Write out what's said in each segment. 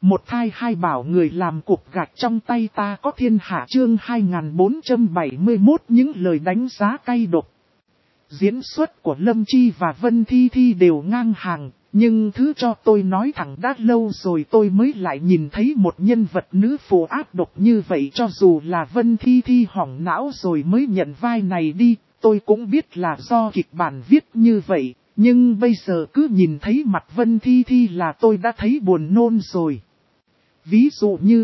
Một thai hai bảo người làm cục gạch trong tay ta có thiên hạ chương 2471 những lời đánh giá cay độc. Diễn xuất của Lâm Chi và Vân Thi Thi đều ngang hàng, nhưng thứ cho tôi nói thẳng đã lâu rồi tôi mới lại nhìn thấy một nhân vật nữ phụ ác độc như vậy. Cho dù là Vân Thi Thi hỏng não rồi mới nhận vai này đi, tôi cũng biết là do kịch bản viết như vậy, nhưng bây giờ cứ nhìn thấy mặt Vân Thi Thi là tôi đã thấy buồn nôn rồi. Ví dụ như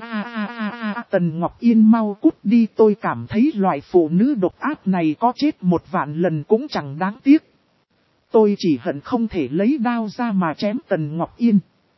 Tần Ngọc Yên mau cút đi, tôi cảm thấy loại phụ nữ độc ác này có chết 1.000 lần cũng chẳng đáng tiếc. Tôi chỉ hận không thể lấy đao ra mà chém Tần Ngọc Yên.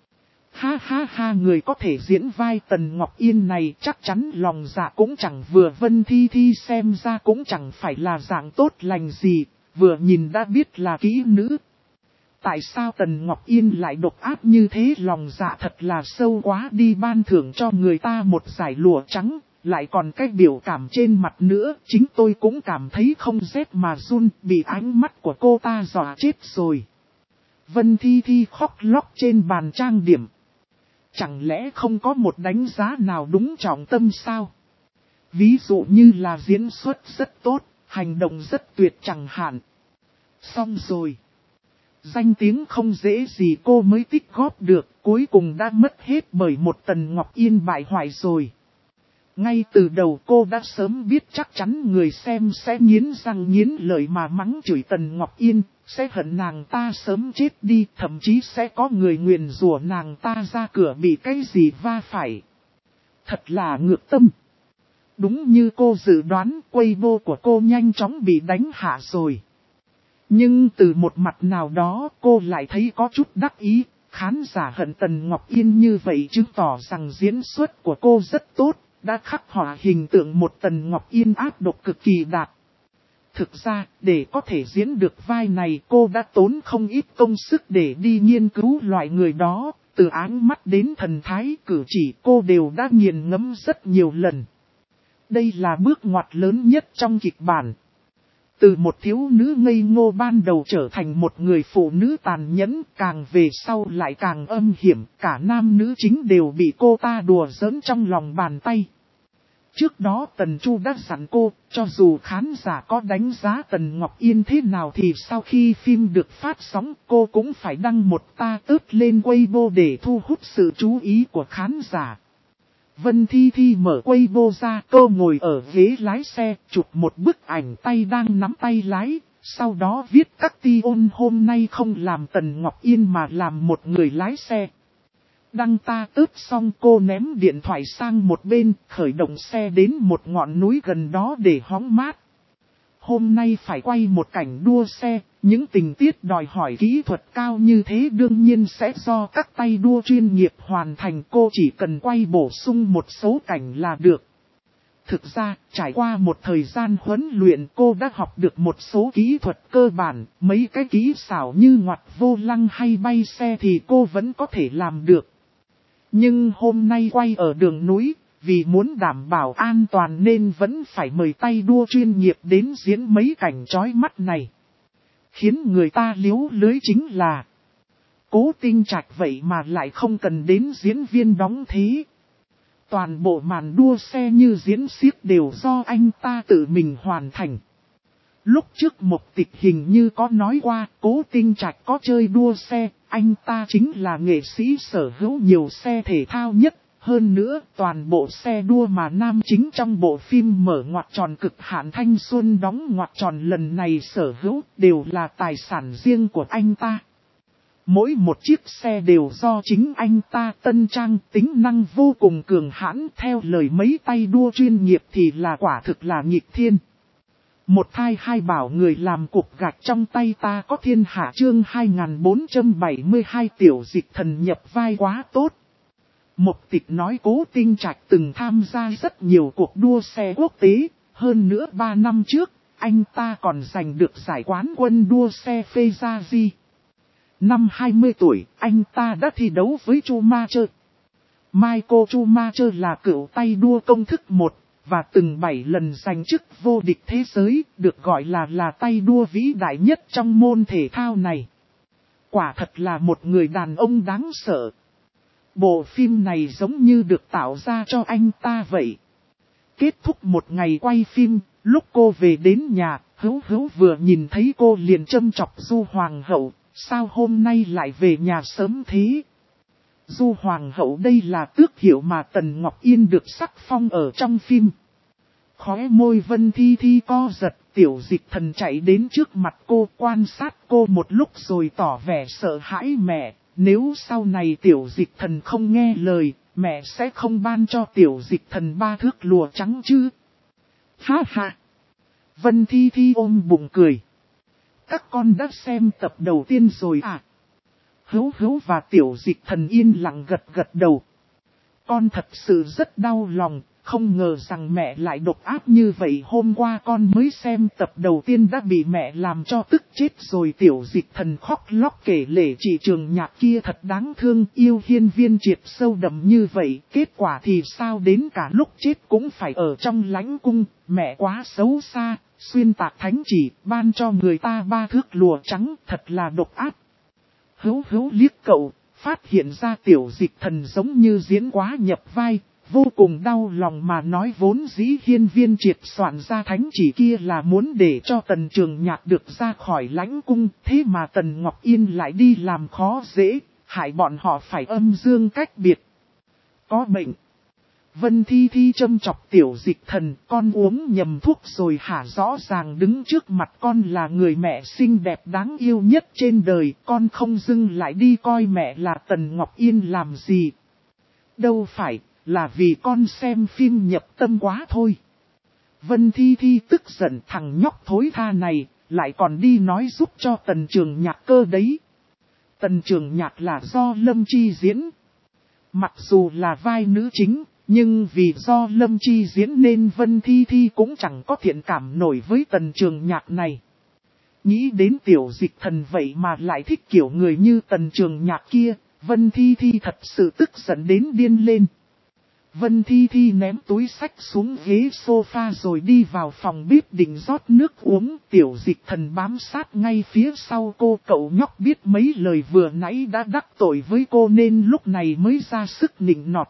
Ha ha ha, người có thể diễn vai Tần Ngọc Yên này chắc chắn lòng dạ cũng chẳng vừa. Vân Thi Thi xem ra cũng chẳng phải là dạng tốt lành gì, vừa nhìn đã biết là kỹ nữ. Tại sao Tần Ngọc Yên lại độc ác như thế, lòng dạ thật là sâu quá đi. Ban thưởng cho người ta một giải lụa trắng, lại còn cái biểu cảm trên mặt nữa. Chính tôi cũng cảm thấy không rét mà run, bị ánh mắt của cô ta dọa chết rồi. Vân Thi Thi khóc lóc trên bàn trang điểm. Chẳng lẽ không có một đánh giá nào đúng trọng tâm sao? Ví dụ như là diễn xuất rất tốt, hành động rất tuyệt chẳng hạn. Xong rồi. Danh tiếng không dễ gì cô mới tích góp được, cuối cùng đã mất hết bởi một Tần Ngọc Yên bại hoại rồi. Ngay từ đầu cô đã sớm biết chắc chắn người xem sẽ nghiến răng nghiến lợi mà mắng chửi Tần Ngọc Yên, sẽ hận nàng ta sớm chết đi, thậm chí sẽ có người nguyền rủa nàng ta ra cửa bị cái gì va phải. Thật là ngược tâm. Đúng như cô dự đoán, Weibo của cô nhanh chóng bị đánh hạ rồi. Nhưng từ một mặt nào đó cô lại thấy có chút đắc ý, khán giả hận Tần Ngọc Yên như vậy chứng tỏ rằng diễn xuất của cô rất tốt, đã khắc họa hình tượng một Tần Ngọc Yên ác độc cực kỳ đạt. Thực ra, để có thể diễn được vai này cô đã tốn không ít công sức để đi nghiên cứu loại người đó, từ áng mắt đến thần thái cử chỉ cô đều đã nghiền ngẫm rất nhiều lần. Đây là bước ngoặt lớn nhất trong kịch bản. Từ một thiếu nữ ngây ngô ban đầu trở thành một người phụ nữ tàn nhẫn, càng về sau lại càng âm hiểm, cả nam nữ chính đều bị cô ta đùa giỡn trong lòng bàn tay. Trước đó Tần Chu đã dặn cô, cho dù khán giả có đánh giá Tần Ngọc Yên thế nào thì sau khi phim được phát sóng cô cũng phải đăng một ta tớt lên Weibo để thu hút sự chú ý của khán giả. Vân Thi Thi mở Weibo ra, cô ngồi ở ghế lái xe, chụp một bức ảnh tay đang nắm tay lái, sau đó viết các tion hôm nay không làm Tần Ngọc Yên mà làm một người lái xe. Đăng ta tớt xong cô ném điện thoại sang một bên, khởi động xe đến một ngọn núi gần đó để hóng mát. Hôm nay phải quay một cảnh đua xe, những tình tiết đòi hỏi kỹ thuật cao như thế đương nhiên sẽ do các tay đua chuyên nghiệp hoàn thành, cô chỉ cần quay bổ sung một số cảnh là được. Thực ra, trải qua một thời gian huấn luyện cô đã học được một số kỹ thuật cơ bản, mấy cái kỹ xảo như ngoặt vô lăng hay bay xe thì cô vẫn có thể làm được. Nhưng hôm nay quay ở đường núi, vì muốn đảm bảo an toàn nên vẫn phải mời tay đua chuyên nghiệp đến diễn mấy cảnh chói mắt này. Khiến người ta liếu lưới chính là Cố Tinh Trạch vậy mà lại không cần đến diễn viên đóng thế. Toàn bộ màn đua xe như diễn xiếc đều do anh ta tự mình hoàn thành. Lúc trước một tịch hình như có nói qua Cố Tinh Trạch có chơi đua xe, anh ta chính là nghệ sĩ sở hữu nhiều xe thể thao nhất. Hơn nữa, toàn bộ xe đua mà nam chính trong bộ phim mở ngoặc tròn cực hạn thanh xuân đóng ngoặc tròn lần này sở hữu đều là tài sản riêng của anh ta. Mỗi một chiếc xe đều do chính anh ta tân trang, tính năng vô cùng cường hãn, theo lời mấy tay đua chuyên nghiệp thì là quả thực là nghịch thiên. Một thai hai bảo người làm cục gạch trong tay ta có thiên hạ chương 2472 tiểu dịch thần nhập vai quá tốt. Mục Tịch nói Cố Tinh Trạch từng tham gia rất nhiều cuộc đua xe quốc tế, hơn nữa 3 năm trước, anh ta còn giành được giải quán quân đua xe Ferrari. Năm 20 tuổi, anh ta đã thi đấu với Schumacher. Michael Schumacher là cựu tay đua công thức 1, và từng 7 lần giành chức vô địch thế giới, được gọi là tay đua vĩ đại nhất trong môn thể thao này. Quả thật là một người đàn ông đáng sợ. Bộ phim này giống như được tạo ra cho anh ta vậy. Kết thúc một ngày quay phim, lúc cô về đến nhà, Hữu Hữu vừa nhìn thấy cô liền châm chọc Du Hoàng hậu, sao hôm nay lại về nhà sớm thế? Du Hoàng hậu đây là tước hiệu mà Tần Ngọc Yên được sắc phong ở trong phim. Khóe môi Vân Thi Thi co giật, Tiểu Dịch Thần chạy đến trước mặt cô quan sát cô một lúc rồi tỏ vẻ sợ hãi mẹ. Nếu sau này Tiểu Dịch Thần không nghe lời, mẹ sẽ không ban cho Tiểu Dịch Thần 3 thước lụa trắng chứ. Ha ha! Vân Thi Thi ôm bụng cười. Các con đã xem tập đầu tiên rồi à? Hữu Hữu và Tiểu Dịch Thần yên lặng gật gật đầu. Con thật sự rất đau lòng, không ngờ rằng mẹ lại độc ác như vậy. Hôm qua con mới xem tập đầu tiên đã bị mẹ làm cho tức chết rồi. Tiểu Dịch Thần khóc lóc kể lể chị Trường Nhạc kia thật đáng thương, yêu Hiên Viên Triệt sâu đậm như vậy. Kết quả thì sao đến cả lúc chết cũng phải ở trong lãnh cung, mẹ quá xấu xa, xuyên tạc thánh chỉ, ban cho người ta 3 thước lụa trắng, thật là độc ác. Hữu Hữu liếc cậu, phát hiện ra Tiểu Dịch Thần giống như diễn quá nhập vai, vô cùng đau lòng mà nói vốn dĩ Hiên Viên Triệt soạn ra thánh chỉ kia là muốn để cho Tần Trường Nhạc được ra khỏi lãnh cung, thế mà Tần Ngọc Yên lại đi làm khó dễ, hại bọn họ phải âm dương cách biệt. Có bệnh. Vân Thi Thi châm chọc Tiểu Dịch Thần, con uống nhầm thuốc rồi hả? Rõ ràng đứng trước mặt con là người mẹ xinh đẹp đáng yêu nhất trên đời, con không dưng lại đi coi mẹ là Tần Ngọc Yên làm gì. Đâu phải, là vì con xem phim nhập tâm quá thôi. Vân Thi Thi tức giận, thằng nhóc thối tha này, lại còn đi nói giúp cho Tần Trường Nhạc cơ đấy. Tần Trường Nhạc là do Lâm Chi diễn. Mặc dù là vai nữ chính, nhưng vì do Lâm Chi diễn nên Vân Thi Thi cũng chẳng có thiện cảm nổi với Tần Trường Nhạc này. Nghĩ đến Tiểu Dịch Thần vậy mà lại thích kiểu người như Tần Trường Nhạc kia, Vân Thi Thi thật sự tức giận đến điên lên. Vân Thi Thi ném túi sách xuống ghế sofa rồi đi vào phòng bếp định rót nước uống. Tiểu Dịch Thần bám sát ngay phía sau cô. Cậu nhóc biết mấy lời vừa nãy đã đắc tội với cô nên lúc này mới ra sức nịnh nọt.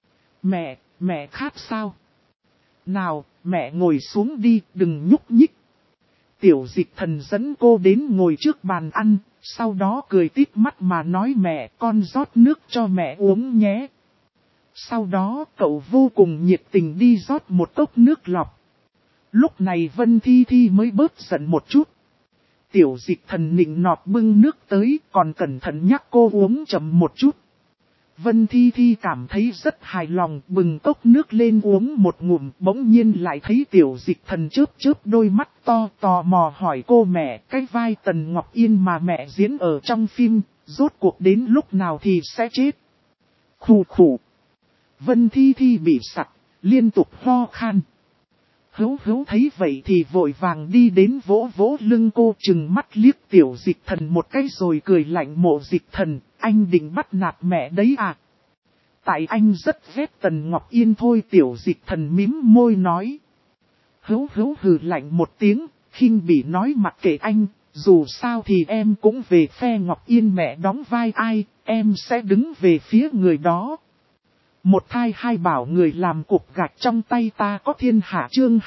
Mẹ khát sao? Nào, mẹ ngồi xuống đi, đừng nhúc nhích. Tiểu Dịch Thần dẫn cô đến ngồi trước bàn ăn, sau đó cười tít mắt mà nói mẹ, con rót nước cho mẹ uống nhé. Sau đó cậu vô cùng nhiệt tình đi rót một cốc nước lọc. Lúc này Vân Thi Thi mới bớt giận một chút. Tiểu Dịch Thần nịnh nọt bưng nước tới, còn cẩn thận nhắc cô uống chậm một chút. Vân Thi Thi cảm thấy rất hài lòng, bừng cốc nước lên uống một ngụm, bỗng nhiên lại thấy Tiểu Dịch Thần chớp chớp đôi mắt to, tò mò hỏi cô mẹ, cái vai Tần Ngọc Yên mà mẹ diễn ở trong phim, rốt cuộc đến lúc nào thì sẽ chết. Khủ khủ. Vân Thi Thi bị sặc, liên tục ho khan. Hữu Hữu thấy vậy thì vội vàng đi đến vỗ vỗ lưng cô, trừng mắt liếc Tiểu Dịch Thần một cái rồi cười lạnh, Mộ Dịch Thần, anh định bắt nạt mẹ đấy à? Tại anh rất ghét Tần Ngọc Yên thôi. Tiểu Dịch Thần mím môi nói. Hữu Hữu hừ lạnh một tiếng, khinh bỉ nói mặc kệ anh, dù sao thì em cũng về phe Ngọc Yên, mẹ đóng vai ai, em sẽ đứng về phía người đó. Một thai hai bảo người làm cục gạch trong tay ta có thiên hạ. Chương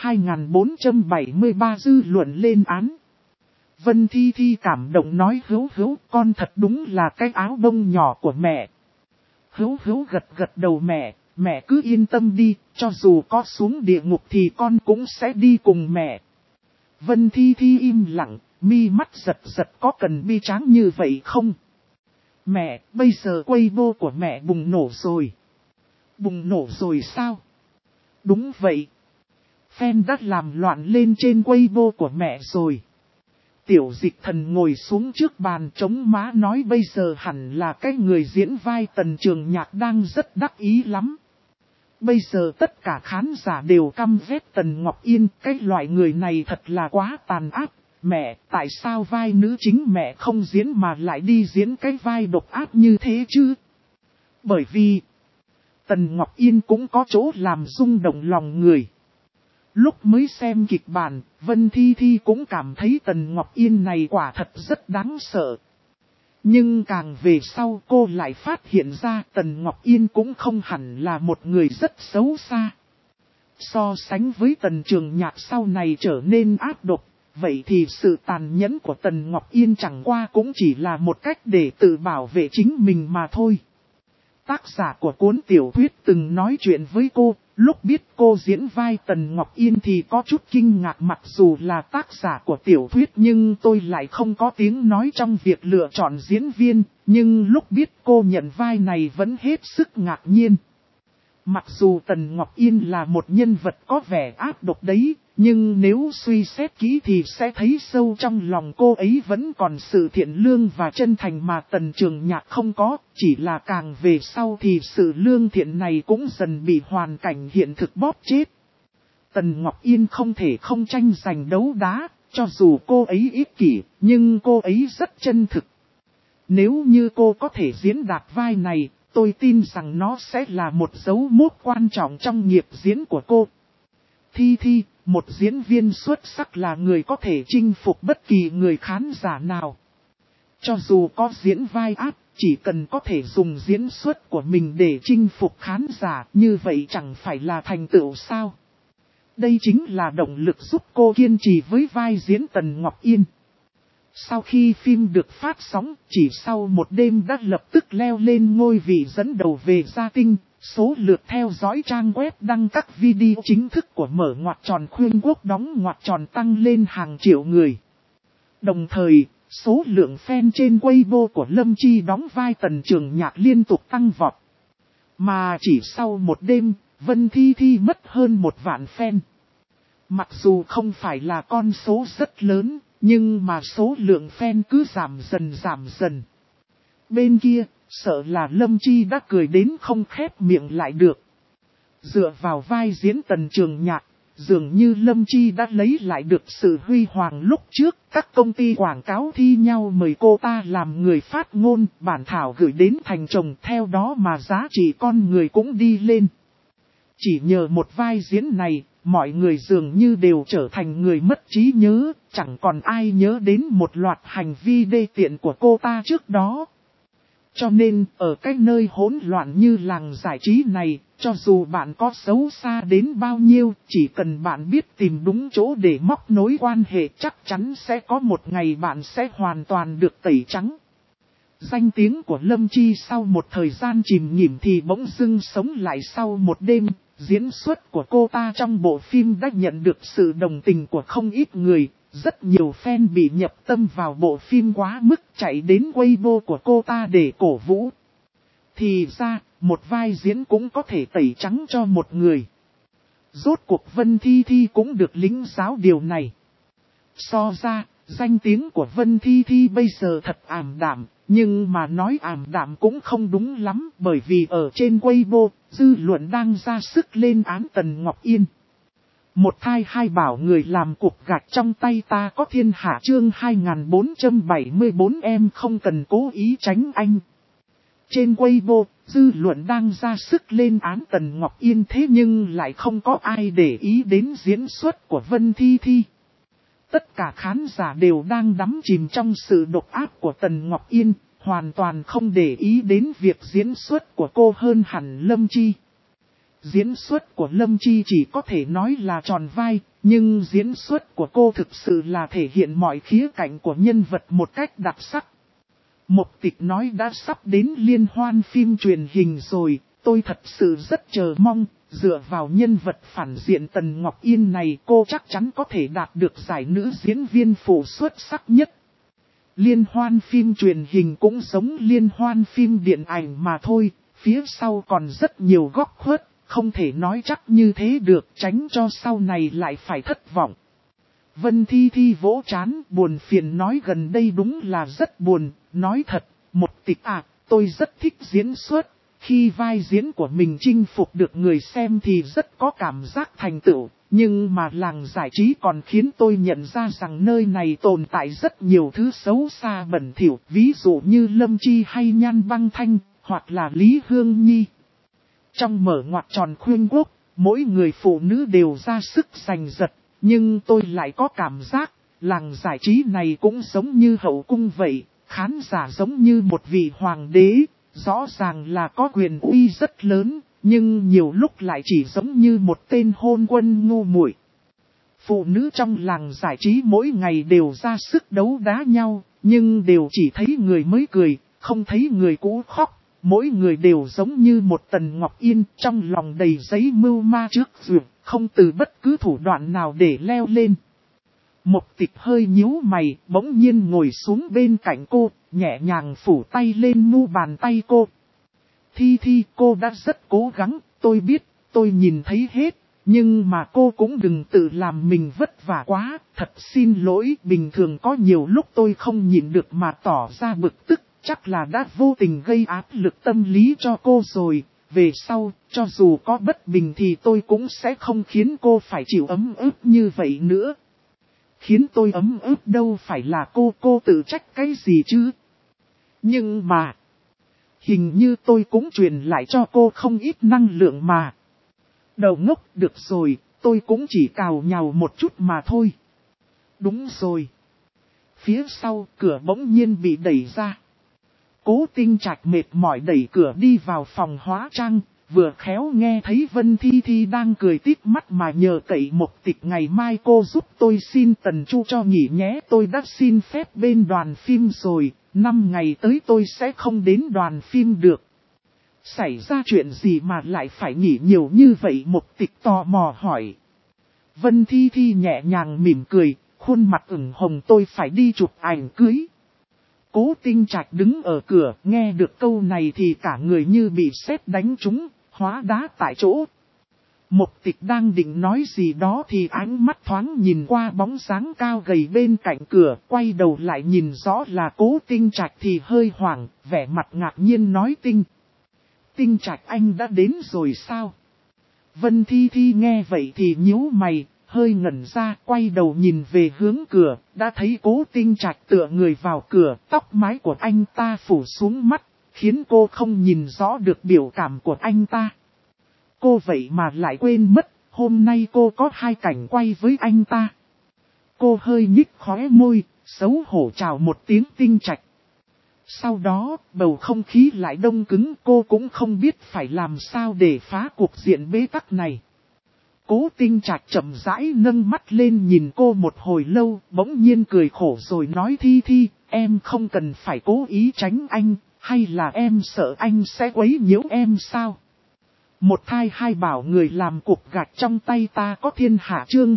2473 dư luận lên án. Vân Thi Thi cảm động nói Hữu Hữu, con thật đúng là cái áo bông nhỏ của mẹ. Hữu Hữu gật gật đầu, mẹ cứ yên tâm đi, cho dù có xuống địa ngục thì con cũng sẽ đi cùng mẹ. Vân Thi Thi im lặng, mi mắt giật giật, có cần bi tráng như vậy không? Mẹ, bây giờ Weibo của mẹ bùng nổ rồi. Bùng nổ rồi sao? Đúng vậy. Fan đã làm loạn lên trên Weibo của mẹ rồi. Tiểu Dịch Thần ngồi xuống trước bàn chống má nói bây giờ hẳn là cái người diễn vai Tần Trường Nhạc đang rất đắc ý lắm. Bây giờ tất cả khán giả đều căm ghét Tần Ngọc Yên, cái loại người này thật là quá tàn ác. Mẹ, tại sao vai nữ chính mẹ không diễn mà lại đi diễn cái vai độc ác như thế chứ? Bởi vì Tần Ngọc Yên cũng có chỗ làm rung động lòng người. Lúc mới xem kịch bản, Vân Thi Thi cũng cảm thấy Tần Ngọc Yên này quả thật rất đáng sợ. Nhưng càng về sau cô lại phát hiện ra Tần Ngọc Yên cũng không hẳn là một người rất xấu xa. So sánh với Tần Trường Nhạc sau này trở nên ác độc, vậy thì sự tàn nhẫn của Tần Ngọc Yên chẳng qua cũng chỉ là một cách để tự bảo vệ chính mình mà thôi. Tác giả của cuốn tiểu thuyết từng nói chuyện với cô, lúc biết cô diễn vai Tần Ngọc Yên thì có chút kinh ngạc, mặc dù là tác giả của tiểu thuyết nhưng tôi lại không có tiếng nói trong việc lựa chọn diễn viên, nhưng lúc biết cô nhận vai này vẫn hết sức ngạc nhiên. Mặc dù Tần Ngọc Yên là một nhân vật có vẻ ác độc đấy, nhưng nếu suy xét kỹ thì sẽ thấy sâu trong lòng cô ấy vẫn còn sự thiện lương và chân thành mà Tần Trường Nhạc không có, chỉ là càng về sau thì sự lương thiện này cũng dần bị hoàn cảnh hiện thực bóp chết. Tần Ngọc Yên không thể không tranh giành đấu đá, cho dù cô ấy ích kỷ, nhưng cô ấy rất chân thực. Nếu như cô có thể diễn đạt vai này, tôi tin rằng nó sẽ là một dấu mốc quan trọng trong nghiệp diễn của cô. Thi Thi, một diễn viên xuất sắc là người có thể chinh phục bất kỳ người khán giả nào. Cho dù có diễn vai ác, chỉ cần có thể dùng diễn xuất của mình để chinh phục khán giả, như vậy chẳng phải là thành tựu sao? Đây chính là động lực giúp cô kiên trì với vai diễn Tần Ngọc Yên. Sau khi phim được phát sóng, chỉ sau một đêm đã lập tức leo lên ngôi vị dẫn đầu về gia tinh, số lượt theo dõi trang web đăng các video chính thức của mở ngoặc tròn khuyên quốc đóng ngoặc tròn tăng lên hàng triệu người. Đồng thời, số lượng fan trên Weibo của Lâm Chi đóng vai Tần Trường Nhạc liên tục tăng vọt. Mà chỉ sau một đêm, Vân Thi Thi mất hơn 1 vạn fan. Mặc dù không phải là con số rất lớn, nhưng mà số lượng fan cứ giảm dần. Bên kia, sợ là Lâm Chi đã cười đến không khép miệng lại được. Dựa vào vai diễn Tần Trường Nhạc, dường như Lâm Chi đã lấy lại được sự huy hoàng lúc trước. Các công ty quảng cáo thi nhau mời cô ta làm người phát ngôn, bản thảo gửi đến thành chồng, theo đó mà giá trị con người cũng đi lên. Chỉ nhờ một vai diễn này, mọi người dường như đều trở thành người mất trí nhớ, chẳng còn ai nhớ đến một loạt hành vi đê tiện của cô ta trước đó. Cho nên, ở cái nơi hỗn loạn như làng giải trí này, cho dù bạn có xấu xa đến bao nhiêu, chỉ cần bạn biết tìm đúng chỗ để móc nối quan hệ, chắc chắn sẽ có một ngày bạn sẽ hoàn toàn được tẩy trắng. Danh tiếng của Lâm Chi sau một thời gian chìm nghỉm thì bỗng dưng sống lại sau một đêm. Diễn xuất của cô ta trong bộ phim đã nhận được sự đồng tình của không ít người. Rất nhiều fan bị nhập tâm vào bộ phim quá mức, chạy đến Weibo của cô ta để cổ vũ. Thì ra, một vai diễn cũng có thể tẩy trắng cho một người. Rốt cuộc Vân Thi Thi cũng được lĩnh giáo điều này. So ra, danh tiếng của Vân Thi Thi bây giờ thật ảm đạm. Nhưng mà nói ảm đạm cũng không đúng lắm, bởi vì ở trên Weibo, dư luận đang ra sức lên án Tần Ngọc Yên. Một thai hai bảo người làm cục gạch trong tay ta có thiên hạ chương 2474 em không cần cố ý tránh anh. Trên Weibo, dư luận đang ra sức lên án Tần Ngọc Yên, thế nhưng lại không có ai để ý đến diễn xuất của Vân Thi Thi. Tất cả khán giả đều đang đắm chìm trong sự độc ác của Tần Ngọc Yên, hoàn toàn không để ý đến việc diễn xuất của cô hơn hẳn Lâm Chi. Diễn xuất của Lâm Chi chỉ có thể nói là tròn vai, nhưng diễn xuất của cô thực sự là thể hiện mọi khía cạnh của nhân vật một cách đặc sắc. Mục Tịch nói đã sắp đến liên hoan phim truyền hình rồi, tôi thật sự rất chờ mong. Dựa vào nhân vật phản diện Tần Ngọc Yên này, cô chắc chắn có thể đạt được giải nữ diễn viên phụ xuất sắc nhất. Liên hoan phim truyền hình cũng giống liên hoan phim điện ảnh mà thôi, phía sau còn rất nhiều góc khuất, không thể nói chắc như thế được, tránh cho sau này lại phải thất vọng. Vân Thi Thi vỗ trán, buồn phiền nói gần đây đúng là rất buồn, nói thật, Một Tịch à, tôi rất thích diễn xuất. Khi vai diễn của mình chinh phục được người xem thì rất có cảm giác thành tựu, nhưng mà làng giải trí còn khiến tôi nhận ra rằng nơi này tồn tại rất nhiều thứ xấu xa bẩn thỉu, ví dụ như Lâm Chi hay Nhan Băng Thanh, hoặc là Lý Hương Nhi. Trong mở ngoặc tròn khuyên quốc, mỗi người phụ nữ đều ra sức giành giật, nhưng tôi lại có cảm giác, làng giải trí này cũng giống như hậu cung vậy. khán giả giống như một vị hoàng đế, rõ ràng là có quyền uy rất lớn, nhưng nhiều lúc lại chỉ giống như một tên hôn quân ngu muội. Phụ nữ trong làng giải trí mỗi ngày đều ra sức đấu đá nhau, nhưng đều chỉ thấy người mới cười, không thấy người cũ khóc. Mỗi người đều giống như một tần ngọc yên trong lòng đầy giấy mưu ma trước duyệt, không từ bất cứ thủ đoạn nào để leo lên. Mộc Tịch hơi nhíu mày, bỗng nhiên ngồi xuống bên cạnh cô, nhẹ nhàng phủ tay lên mu bàn tay cô. Thi, cô đã rất cố gắng, tôi biết, tôi nhìn thấy hết, nhưng mà cô cũng đừng tự làm mình vất vả quá, thật xin lỗi, bình thường có nhiều lúc tôi không nhịn được mà tỏ ra bực tức, chắc là đã vô tình gây áp lực tâm lý cho cô rồi, về sau, cho dù có bất bình thì tôi cũng sẽ không khiến cô phải chịu ấm ức như vậy nữa. Khiến tôi ấm ức đâu phải là cô tự trách cái gì chứ. Nhưng mà, hình như tôi cũng truyền lại cho cô không ít năng lượng mà. Đầu ngốc, được rồi, tôi cũng chỉ cào nhào một chút mà thôi. Đúng rồi. Phía sau cửa bỗng nhiên bị đẩy ra. Cố Tinh Trạch mệt mỏi đẩy cửa đi vào phòng hóa trang, vừa khéo nghe thấy Vân Thi đang cười tít mắt mà nhờ cậy Mộc Tịch ngày mai cô giúp tôi xin Tần Chu cho nghỉ nhé. Tôi đã xin phép bên đoàn phim rồi, 5 ngày tới tôi sẽ không đến đoàn phim được. Xảy ra chuyện gì mà lại phải nghỉ nhiều như vậy? Mộc Tịch tò mò hỏi. Vân Thi nhẹ nhàng mỉm cười, khuôn mặt ửng hồng, tôi phải đi chụp ảnh cưới. Cố Tinh Trạch đứng ở cửa, nghe được câu này thì cả người như bị sét đánh trúng, hóa đá tại chỗ. Mộc Tịch đang định nói gì đó thì ánh mắt thoáng nhìn qua bóng dáng cao gầy bên cạnh cửa, quay đầu lại nhìn rõ là Cố Tinh Trạch thì hơi hoảng, vẻ mặt ngạc nhiên nói Tinh Trạch anh đã đến rồi sao? Vân Thi nghe vậy thì nhíu mày, hơi ngẩn ra, quay đầu nhìn về hướng cửa, đã thấy Cố Tinh Trạch tựa người vào cửa, tóc mái của anh ta phủ xuống mắt, khiến cô không nhìn rõ được biểu cảm của anh ta. Cô vậy mà lại quên mất, hôm nay cô có 2 cảnh quay với anh ta. Cô hơi nhích khóe môi, xấu hổ chào một tiếng Tinh Trạch. Sau đó, bầu không khí lại đông cứng, cô cũng không biết phải làm sao để phá cuộc diện bế tắc này. Cố Tinh Trạch chậm rãi nâng mắt lên nhìn cô một hồi lâu, bỗng nhiên cười khổ rồi nói Thi, em không cần phải cố ý tránh anh, hay là em sợ anh sẽ quấy nhiễu em sao? Một thai hai bảo người làm cục gạch trong tay ta có thiên hạ chương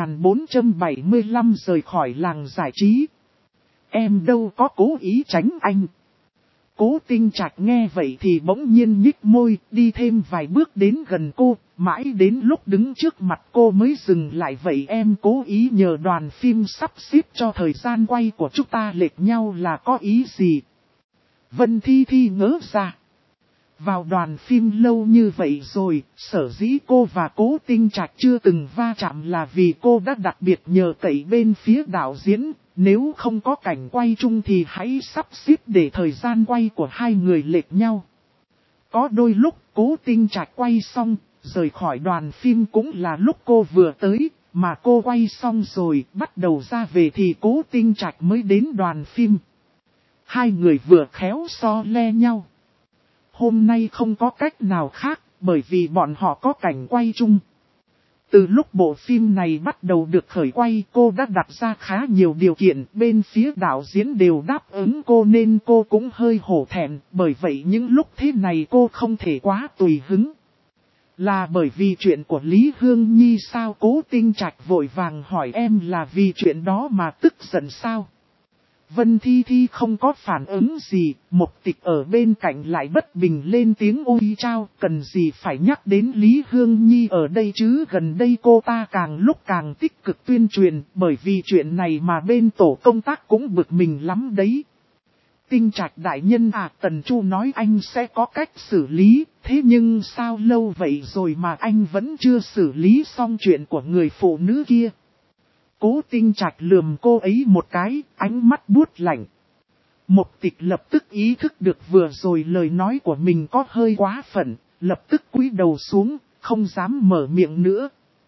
2475 rời khỏi làng giải trí. Em đâu có cố ý tránh anh. Cố Tinh Trạch nghe vậy thì bỗng nhiên nhích môi, đi thêm vài bước đến gần cô, mãi đến lúc đứng trước mặt cô mới dừng lại. Vậy em cố ý nhờ đoàn phim sắp xếp cho thời gian quay của chúng ta lệch nhau là có ý gì? Vân Thi ngỡ ra. Vào đoàn phim lâu như vậy rồi, sở dĩ cô và Cố Tinh Trạch chưa từng va chạm là vì cô đã đặc biệt nhờ cậy bên phía đạo diễn. Nếu không có cảnh quay chung thì hãy sắp xếp để thời gian quay của hai người lệch nhau. Có đôi lúc Cố Tinh Trạch quay xong, rời khỏi đoàn phim cũng là lúc cô vừa tới, mà cô quay xong rồi bắt đầu ra về thì Cố Tinh Trạch mới đến đoàn phim. Hai người vừa khéo so le nhau. Hôm nay không có cách nào khác, bởi vì bọn họ có cảnh quay chung. Từ lúc bộ phim này bắt đầu được khởi quay, cô đã đặt ra khá nhiều điều kiện, bên phía đạo diễn đều đáp ứng cô nên cô cũng hơi hổ thẹn, bởi vậy những lúc thế này cô không thể quá tùy hứng. Là bởi vì chuyện của Lý Hương Nhi sao? Cố Tinh Trạch vội vàng hỏi. Em là vì chuyện đó mà tức giận sao? Vân Thi không có phản ứng gì, Mộc Tịch ở bên cạnh lại bất bình lên tiếng ôi chao, cần gì phải nhắc đến Lý Hương Nhi ở đây chứ. Gần đây cô ta càng lúc càng tích cực tuyên truyền, bởi vì chuyện này mà bên tổ công tác cũng bực mình lắm đấy. Tinh Trạch đại nhân à, Tần Chu nói anh sẽ có cách xử lý, thế nhưng sao lâu vậy rồi mà anh vẫn chưa xử lý xong chuyện của người phụ nữ kia. Cố Tinh Trạch lườm cô ấy một cái, ánh mắt buốt lạnh. Mộc Tịch lập tức ý thức được vừa rồi lời nói của mình có hơi quá phận, lập tức cúi đầu xuống, không dám mở miệng nữa.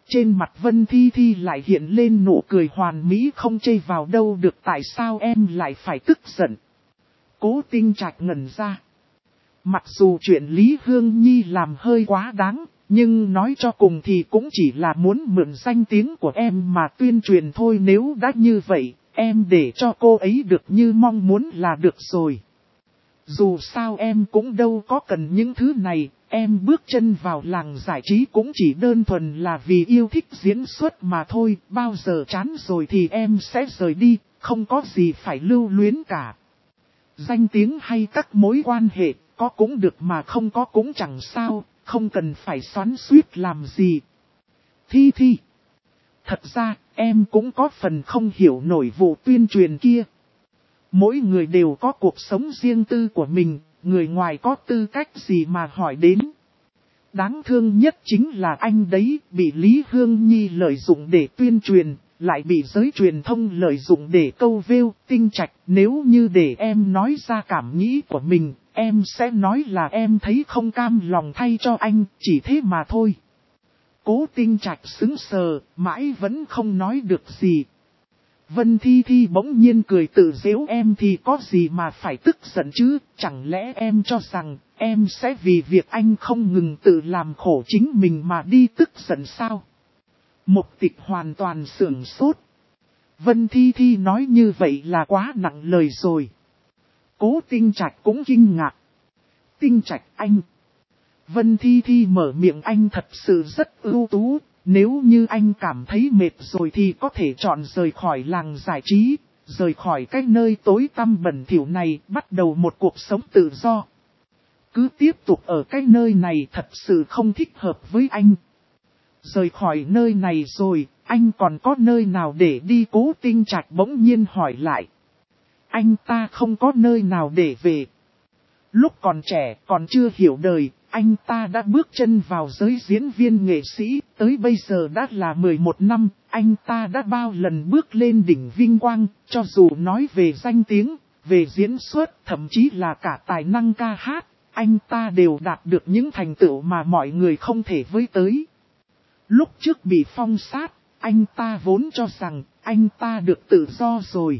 Trên mặt Vân Thi Thi lại hiện lên nụ cười hoàn mỹ không chê vào đâu được, tại sao em lại phải tức giận. Cố Tinh Trạch ngẩn ra. Mặc dù chuyện Lý Hương Nhi làm hơi quá đáng, nhưng nói cho cùng thì cũng chỉ là muốn mượn danh tiếng của em mà tuyên truyền thôi. Nếu đã như vậy, em để cho cô ấy được như mong muốn là được rồi. Dù sao em cũng đâu có cần những thứ này, em bước chân vào làng giải trí cũng chỉ đơn thuần là vì yêu thích diễn xuất mà thôi. Bao giờ chán rồi thì em sẽ rời đi, không có gì phải lưu luyến cả. Danh tiếng hay các mối quan hệ, có cũng được mà không có cũng chẳng sao, không cần phải xoắn xuýt làm gì. Thi Thi, thật ra, em cũng có phần không hiểu nổi vụ tuyên truyền kia. Mỗi người đều có cuộc sống riêng tư của mình, người ngoài có tư cách gì mà hỏi đến. Đáng thương nhất chính là anh đấy, bị Lý Hương Nhi lợi dụng để tuyên truyền, lại bị giới truyền thông lợi dụng để câu view. Tinh Trạch, nếu như để em nói ra cảm nghĩ của mình, em sẽ nói là em thấy không cam lòng thay cho anh, chỉ thế mà thôi. Cố Tinh Trạch sững sờ, mãi vẫn không nói được gì. Vân Thi Thi bỗng nhiên cười tự giễu, em thì có gì mà phải tức giận chứ, chẳng lẽ em cho rằng em sẽ vì việc anh không ngừng tự làm khổ chính mình mà đi tức giận sao? Mục Tịch hoàn toàn sửng sốt. Vân Thi Thi nói như vậy là quá nặng lời rồi. Cố Tinh Trạch cũng kinh ngạc. Tinh Trạch anh. Vân Thi Thi mở miệng, anh thật sự rất ưu tú. Nếu như anh cảm thấy mệt rồi thì có thể chọn rời khỏi làng giải trí, rời khỏi cái nơi tối tăm bẩn thỉu này, bắt đầu một cuộc sống tự do. Cứ tiếp tục ở cái nơi này thật sự không thích hợp với anh. Rời khỏi nơi này rồi, anh còn có nơi nào để đi? Cố Tinh Trạch bỗng nhiên hỏi lại. Anh ta không có nơi nào để về. Lúc còn trẻ, còn chưa hiểu đời, anh ta đã bước chân vào giới diễn viên nghệ sĩ, tới bây giờ đã là 11 năm, anh ta đã bao lần bước lên đỉnh vinh quang, cho dù nói về danh tiếng, về diễn xuất, thậm chí là cả tài năng ca hát, anh ta đều đạt được những thành tựu mà mọi người không thể với tới. Lúc trước bị phong sát, anh ta vốn cho rằng anh ta được tự do rồi.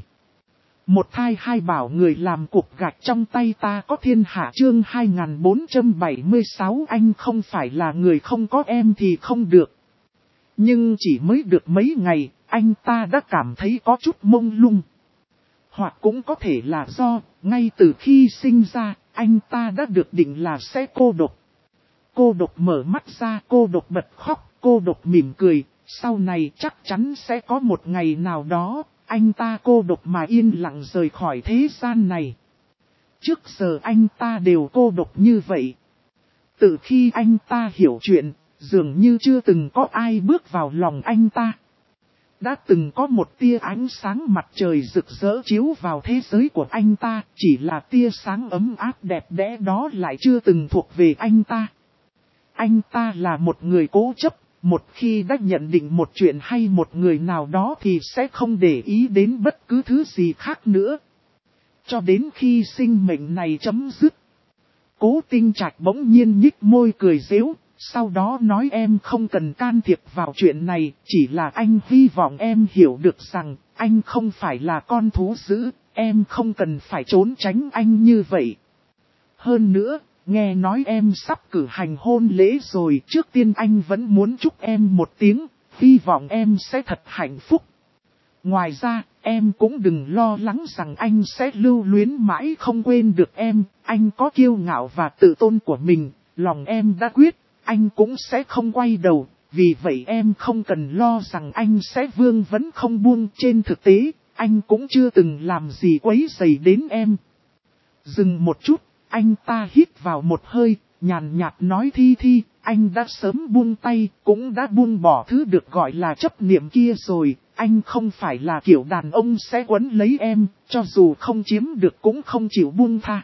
Một thai hai bảo người làm cục gạch trong tay ta có thiên hạ. Chương 2476, anh không phải là người không có em thì không được. Nhưng chỉ mới được mấy ngày, anh ta đã cảm thấy có chút mông lung. Hoặc cũng có thể là do, ngay từ khi sinh ra, anh ta đã được định là sẽ cô độc. Cô độc mở mắt ra, cô độc bật khóc, cô độc mỉm cười, sau này chắc chắn sẽ có một ngày nào đó. Anh ta cô độc mà yên lặng rời khỏi thế gian này. Trước giờ anh ta đều cô độc như vậy. Từ khi anh ta hiểu chuyện, dường như chưa từng có ai bước vào lòng anh ta. Đã từng có một tia ánh sáng mặt trời rực rỡ chiếu vào thế giới của anh ta, chỉ là tia sáng ấm áp đẹp đẽ đó lại chưa từng thuộc về anh ta. Anh ta là một người cố chấp. Một khi đã nhận định một chuyện hay một người nào đó thì sẽ không để ý đến bất cứ thứ gì khác nữa. Cho đến khi sinh mệnh này chấm dứt. Cố Tinh Trạch bỗng nhiên nhích môi cười giễu, sau đó nói em không cần can thiệp vào chuyện này, chỉ là anh hy vọng em hiểu được rằng anh không phải là con thú dữ, em không cần phải trốn tránh anh như vậy. Hơn nữa, nghe nói em sắp cử hành hôn lễ rồi, trước tiên anh vẫn muốn chúc em một tiếng, hy vọng em sẽ thật hạnh phúc. Ngoài ra, em cũng đừng lo lắng rằng anh sẽ lưu luyến mãi không quên được em, anh có kiêu ngạo và tự tôn của mình, lòng em đã quyết, anh cũng sẽ không quay đầu, vì vậy em không cần lo rằng anh sẽ vương vấn không buông. Trên thực tế, anh cũng chưa từng làm gì quấy rầy đến em. Dừng một chút. Anh ta hít vào một hơi, nhàn nhạt nói Thi Thi, anh đã sớm buông tay, cũng đã buông bỏ thứ được gọi là chấp niệm kia rồi, anh không phải là kiểu đàn ông sẽ quấn lấy em, cho dù không chiếm được cũng không chịu buông tha.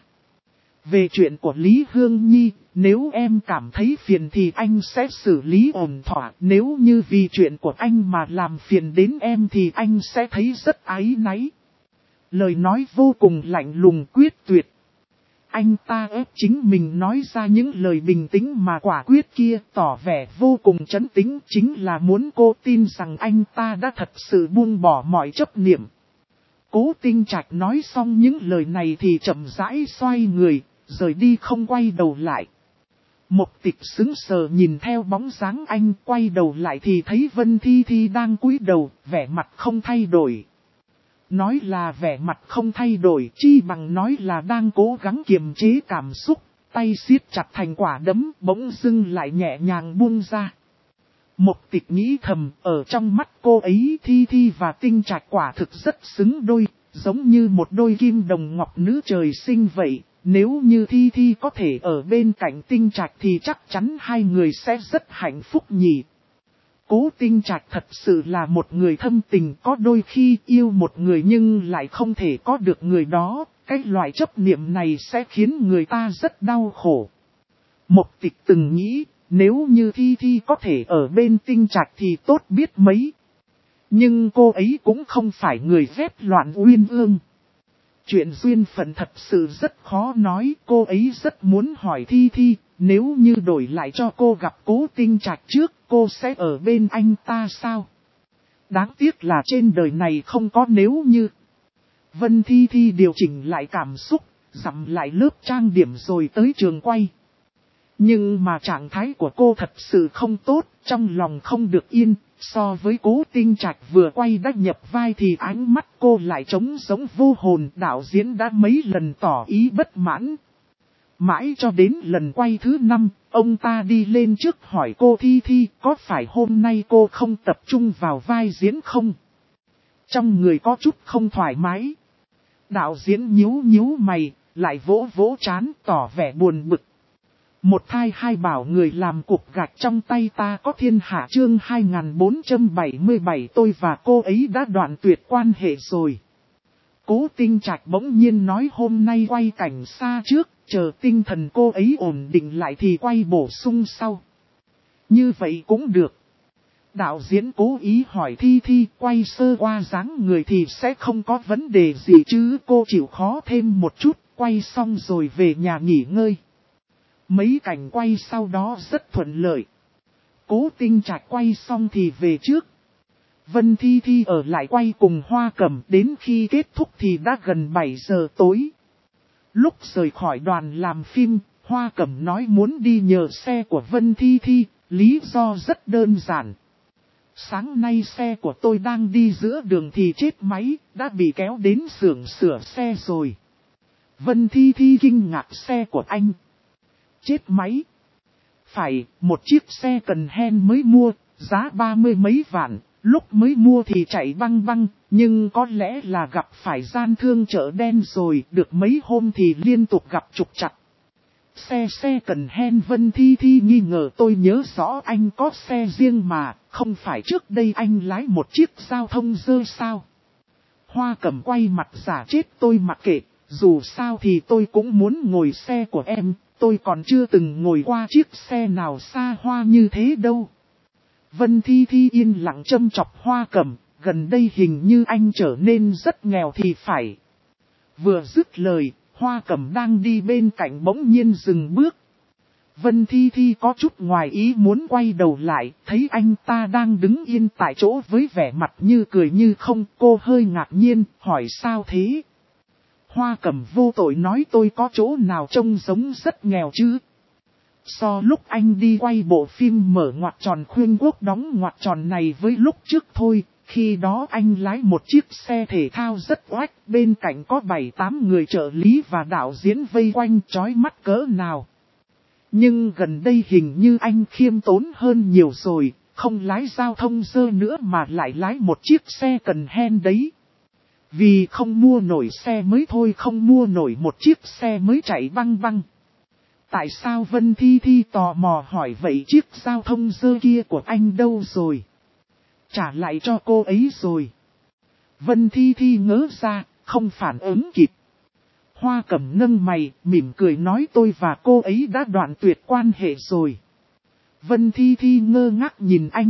Về chuyện của Lý Hương Nhi, nếu em cảm thấy phiền thì anh sẽ xử lý ổn thỏa, nếu như vì chuyện của anh mà làm phiền đến em thì anh sẽ thấy rất áy náy. Lời nói vô cùng lạnh lùng quyết tuyệt. Anh ta ép chính mình nói ra những lời bình tĩnh mà quả quyết kia, tỏ vẻ vô cùng trấn tĩnh, chính là muốn cô tin rằng anh ta đã thật sự buông bỏ mọi chấp niệm. Cố Tinh Trạch nói xong những lời này thì chậm rãi xoay người, rời đi không quay đầu lại. Mộc Tịch sững sờ nhìn theo bóng dáng anh, quay đầu lại thì thấy Vân Thi Thi đang cúi đầu, vẻ mặt không thay đổi. Nói là vẻ mặt không thay đổi, chi bằng nói là đang cố gắng kiềm chế cảm xúc, tay siết chặt thành quả đấm, bỗng dưng lại nhẹ nhàng buông ra. Mộc Tịch nghĩ thầm, ở trong mắt cô ấy Thi Thi và Tinh Trạch quả thực rất xứng đôi, giống như một đôi kim đồng ngọc nữ trời sinh vậy. Nếu như Thi Thi có thể ở bên cạnh Tinh Trạch thì chắc chắn hai người sẽ rất hạnh phúc nhỉ. Cố Tinh Trạch thật sự là một người thâm tình, có đôi khi yêu một người nhưng lại không thể có được người đó, cái loại chấp niệm này sẽ khiến người ta rất đau khổ. Mộc Tịch từng nghĩ, nếu như Thi Thi có thể ở bên Tinh Trạch thì tốt biết mấy. Nhưng cô ấy cũng không phải người phép loạn uyên ương. Chuyện duyên phận thật sự rất khó nói, cô ấy rất muốn hỏi Thi Thi, nếu như đổi lại cho cô gặp Cố Tinh Trạch trước, cô sẽ ở bên anh ta sao? Đáng tiếc là trên đời này không có nếu như. Vân Thi Thi điều chỉnh lại cảm xúc, dặm lại lớp trang điểm rồi tới trường quay. Nhưng mà trạng thái của cô thật sự không tốt, trong lòng không được yên. So với Cố Tinh Trạch vừa quay đã nhập vai thì ánh mắt cô lại trống giống vô hồn. Đạo diễn đã mấy lần tỏ ý bất mãn. Mãi cho đến lần quay thứ 5, ông ta đi lên trước hỏi cô Thi Thi có phải hôm nay cô không tập trung vào vai diễn không? Trong người có chút không thoải mái. Đạo diễn nhíu mày, lại vỗ vỗ trán tỏ vẻ buồn bực. Một thai hai bảo người làm cục gạch trong tay ta có thiên hạ chương 2477 tôi và cô ấy đã đoạn tuyệt quan hệ rồi. Cố Tinh Trạch bỗng nhiên nói hôm nay quay cảnh xa trước, chờ tinh thần cô ấy ổn định lại thì quay bổ sung sau. Như vậy cũng được. Đạo diễn cố ý hỏi Thi Thi quay sơ qua dáng người thì sẽ không có vấn đề gì chứ, cô chịu khó thêm một chút, quay xong rồi về nhà nghỉ ngơi. Mấy cảnh quay sau đó rất thuận lợi. Cố Tinh Trạch quay xong thì về trước. Vân Thi Thi ở lại quay cùng Hoa Cẩm, đến khi kết thúc thì đã gần 7 giờ tối. Lúc rời khỏi đoàn làm phim, Hoa Cẩm nói muốn đi nhờ xe của Vân Thi Thi, lý do rất đơn giản. Sáng nay xe của tôi đang đi giữa đường thì chết máy, đã bị kéo đến xưởng sửa xe rồi. Vân Thi Thi kinh ngạc, xe của anh chết máy? Phải, một chiếc xe cần hen mới mua, giá 30 mấy vạn, lúc mới mua thì chạy băng băng, nhưng có lẽ là gặp phải gian thương chợ đen rồi, được mấy hôm thì liên tục gặp trục trặc. Xe cần hen. Vân Thi Thi nghi ngờ, tôi nhớ rõ anh có xe riêng mà, không phải trước đây anh lái một chiếc giao thông dơ sao? Hoa Cẩm quay mặt giả chết, tôi mặc kệ, dù sao thì tôi cũng muốn ngồi xe của em. Tôi còn chưa từng ngồi qua chiếc xe nào xa hoa như thế đâu. Vân Thi Thi yên lặng châm chọc Hoa Cẩm, gần đây hình như anh trở nên rất nghèo thì phải. Vừa dứt lời, Hoa Cẩm đang đi bên cạnh bỗng nhiên dừng bước. Vân Thi Thi có chút ngoài ý muốn quay đầu lại, thấy anh ta đang đứng yên tại chỗ với vẻ mặt như cười như không, cô hơi ngạc nhiên, hỏi sao thế? Hoa Cẩm vô tội nói tôi có chỗ nào trông giống rất nghèo chứ. So lúc anh đi quay bộ phim mở ngoặc tròn Khuyên Quốc đóng ngoặc tròn này với lúc trước thôi, khi đó anh lái một chiếc xe thể thao rất oách, bên cạnh có 7-8 người trợ lý và đạo diễn vây quanh chói mắt cỡ nào. Nhưng gần đây hình như anh khiêm tốn hơn nhiều rồi, không lái giao thông dơ nữa mà lại lái một chiếc xe cần hen đấy. Vì không mua nổi xe mới thôi, không mua nổi một chiếc xe mới chạy băng băng. Tại sao? Vân Thi Thi tò mò hỏi, vậy chiếc giao thông dơ kia của anh đâu rồi? Trả lại cho cô ấy rồi. Vân Thi Thi ngớ ra, không phản ứng kịp. Hoa Cẩm nâng mày, mỉm cười nói tôi và cô ấy đã đoạn tuyệt quan hệ rồi. Vân Thi Thi ngơ ngác nhìn anh ta,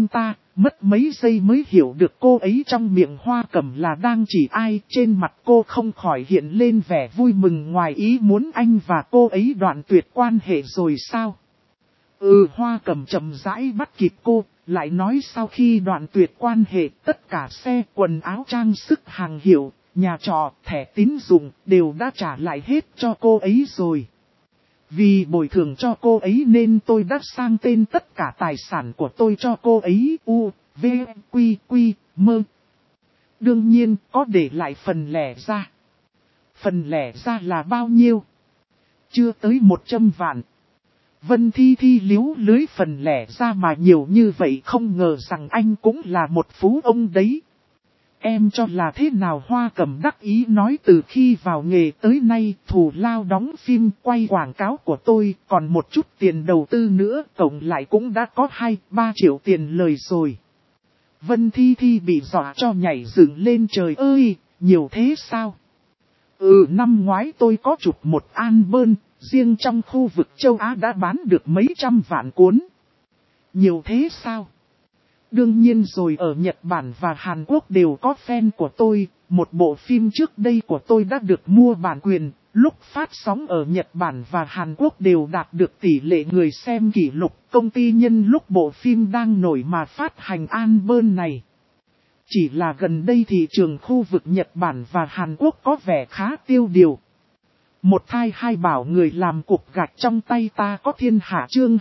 mất mấy giây mới hiểu được cô ấy trong miệng Hoa Cẩm là đang chỉ ai. Trên mặt cô không khỏi hiện lên vẻ vui mừng ngoài ý muốn anh và cô ấy đoạn tuyệt quan hệ rồi sao? Hoa Cẩm chậm rãi bắt kịp cô, lại nói sau khi đoạn tuyệt quan hệ tất cả xe, quần áo trang sức hàng hiệu, nhà trọ, thẻ tín dụng đều đã trả lại hết cho cô ấy rồi. Vì bồi thường cho cô ấy nên tôi đã sang tên tất cả tài sản của tôi cho cô ấy. V, Quy, Mơ. Đương nhiên có để lại phần lẻ ra. Phần lẻ ra là bao nhiêu? Chưa tới 100 vạn. Vân Thi Thi liếu lưới phần lẻ ra mà nhiều như vậy, không ngờ rằng anh cũng là một phú ông đấy. Em cho là thế nào? Hoa Cẩm đắc ý nói, từ khi vào nghề tới nay, thù lao đóng phim, quay quảng cáo của tôi, còn một chút tiền đầu tư nữa, cộng lại cũng đã có 2-3 triệu tiền lời rồi. Vân Thi Thi bị dọa cho nhảy dựng lên, trời ơi, nhiều thế sao? Năm ngoái tôi có chụp một album, riêng trong khu vực châu Á đã bán được mấy trăm vạn cuốn. Nhiều thế sao? Đương nhiên rồi, ở Nhật Bản và Hàn Quốc đều có fan của tôi. Một bộ phim trước đây của tôi đã được mua bản quyền, lúc phát sóng ở Nhật Bản và Hàn Quốc đều đạt được tỷ lệ người xem kỷ lục. Công ty nhân lúc bộ phim đang nổi mà phát hành album này. Chỉ là gần đây thị trường khu vực Nhật Bản và Hàn Quốc có vẻ khá tiêu điều. Một thai hai bảo người làm cục gạch trong tay ta có thiên hạ, chương